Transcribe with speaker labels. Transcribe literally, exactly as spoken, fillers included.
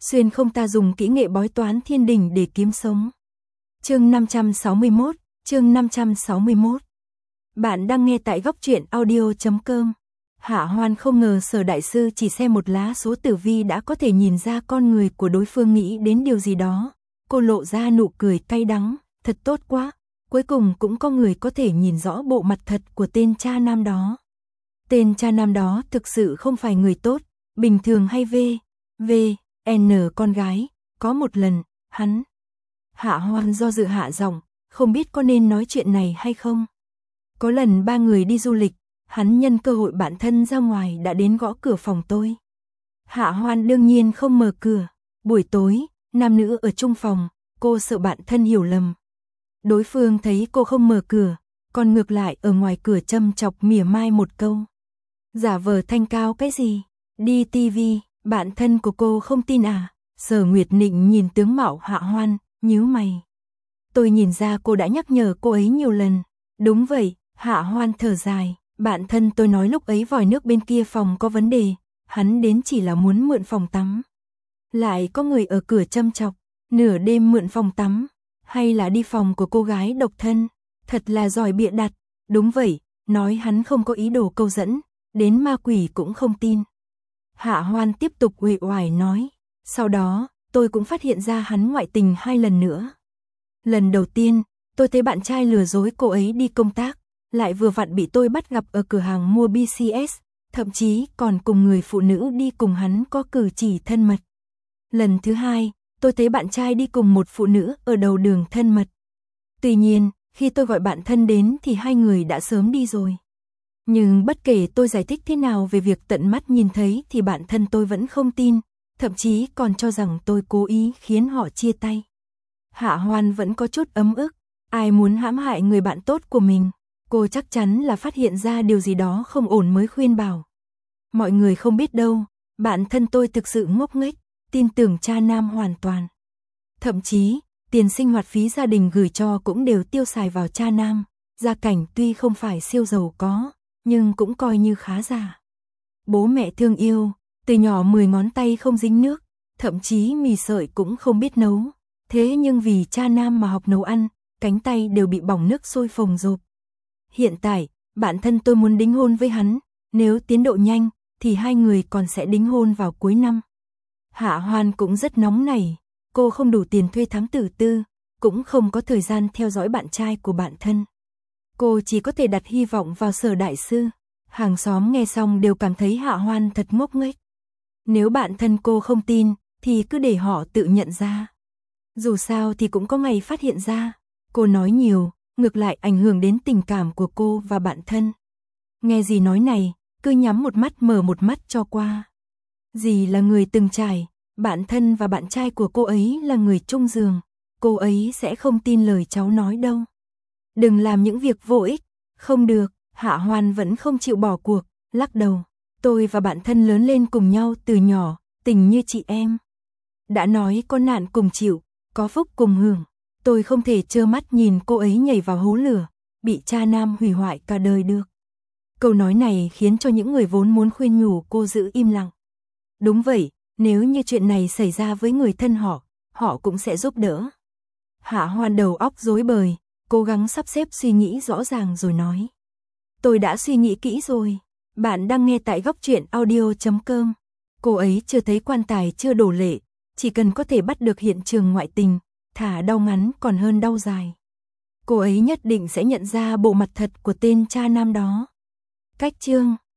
Speaker 1: xuyên không ta dùng kỹ nghệ bói toán thiên đình để kiếm sống. Chương năm trăm sáu mươi mốt, chương năm trăm sáu mươi mốt. Bạn đang nghe tại góc truyện audio chấm com. Hạ Hoan không ngờ Sở đại sư chỉ xem một lá số tử vi đã có thể nhìn ra con người của đối phương nghĩ đến điều gì đó. Cô lộ ra nụ cười cay đắng, thật tốt quá, cuối cùng cũng có người có thể nhìn rõ bộ mặt thật của tên cha nam đó. Tên cha nam đó thực sự không phải người tốt, bình thường hay V, V, N con gái, có một lần, hắn. Hạ Hoan do dự hạ giọng, không biết có nên nói chuyện này hay không. Có lần ba người đi du lịch, hắn nhân cơ hội bạn thân ra ngoài đã đến gõ cửa phòng tôi. Hạ Hoan đương nhiên không mở cửa, buổi tối, nam nữ ở chung phòng, cô sợ bạn thân hiểu lầm. Đối phương thấy cô không mở cửa, còn ngược lại ở ngoài cửa châm chọc mỉa mai một câu. Giả vờ thanh cao cái gì, đi tivi, bạn thân của cô không tin à? Sở Nguyệt Nịnh nhìn tướng mạo Hạ Hoan, nhíu mày. Tôi nhìn ra cô đã nhắc nhở cô ấy nhiều lần. Đúng vậy, Hạ Hoan thở dài, bạn thân tôi nói lúc ấy vòi nước bên kia phòng có vấn đề, hắn đến chỉ là muốn mượn phòng tắm. Lại có người ở cửa châm chọc, nửa đêm mượn phòng tắm, hay là đi phòng của cô gái độc thân, thật là giỏi bịa đặt. Đúng vậy, nói hắn không có ý đồ câu dẫn, đến ma quỷ cũng không tin. Hạ Hoan tiếp tục uể oải nói, sau đó, tôi cũng phát hiện ra hắn ngoại tình hai lần nữa. Lần đầu tiên, tôi thấy bạn trai lừa dối cô ấy đi công tác, lại vừa vặn bị tôi bắt gặp ở cửa hàng mua bê xê ét, thậm chí còn cùng người phụ nữ đi cùng hắn có cử chỉ thân mật. Lần thứ hai, tôi thấy bạn trai đi cùng một phụ nữ ở đầu đường thân mật. Tuy nhiên, khi tôi gọi bạn thân đến thì hai người đã sớm đi rồi. Nhưng bất kể tôi giải thích thế nào về việc tận mắt nhìn thấy thì bạn thân tôi vẫn không tin, thậm chí còn cho rằng tôi cố ý khiến họ chia tay. Hạ Hoan vẫn có chút ấm ức, ai muốn hãm hại người bạn tốt của mình, cô chắc chắn là phát hiện ra điều gì đó không ổn mới khuyên bảo. Mọi người không biết đâu, bạn thân tôi thực sự ngốc nghếch, tin tưởng cha nam hoàn toàn. Thậm chí, tiền sinh hoạt phí gia đình gửi cho cũng đều tiêu xài vào cha nam, gia cảnh tuy không phải siêu giàu có, nhưng cũng coi như khá giả. Bố mẹ thương yêu, từ nhỏ mười ngón tay không dính nước, thậm chí mì sợi cũng không biết nấu. Thế nhưng vì cha nam mà học nấu ăn, cánh tay đều bị bỏng nước sôi phồng rộp. Hiện tại, bạn thân tôi muốn đính hôn với hắn, nếu tiến độ nhanh, thì hai người còn sẽ đính hôn vào cuối năm. Hạ Hoan cũng rất nóng nảy, cô không đủ tiền thuê thám tử tư, cũng không có thời gian theo dõi bạn trai của bạn thân. Cô chỉ có thể đặt hy vọng vào Sở đại sư. Hàng xóm nghe xong đều cảm thấy Hạ Hoan thật ngốc nghếch. Nếu bạn thân cô không tin, thì cứ để họ tự nhận ra. Dù sao thì cũng có ngày phát hiện ra. Cô nói nhiều, ngược lại ảnh hưởng đến tình cảm của cô và bạn thân. Nghe dì nói này, cứ nhắm một mắt mở một mắt cho qua. Dì là người từng trải, bạn thân và bạn trai của cô ấy là người chung giường. Cô ấy sẽ không tin lời cháu nói đâu. Đừng làm những việc vô ích. Không được, Hạ Hoan vẫn không chịu bỏ cuộc, lắc đầu. Tôi và bạn thân lớn lên cùng nhau từ nhỏ, tình như chị em. Đã nói có nạn cùng chịu, có phúc cùng hưởng. Tôi không thể trơ mắt nhìn cô ấy nhảy vào hố lửa, bị cha nam hủy hoại cả đời được. Câu nói này khiến cho những người vốn muốn khuyên nhủ cô giữ im lặng. Đúng vậy, nếu như chuyện này xảy ra với người thân họ, họ cũng sẽ giúp đỡ. Hạ Hoan đầu óc rối bời, cố gắng sắp xếp suy nghĩ rõ ràng rồi nói. Tôi đã suy nghĩ kỹ rồi. Bạn đang nghe tại góc truyện audio chấm com. Cô ấy chưa thấy quan tài chưa đổ lệ, chỉ cần có thể bắt được hiện trường ngoại tình, thả đau ngắn còn hơn đau dài. Cô ấy nhất định sẽ nhận ra bộ mặt thật của tên cha nam đó. Cách chương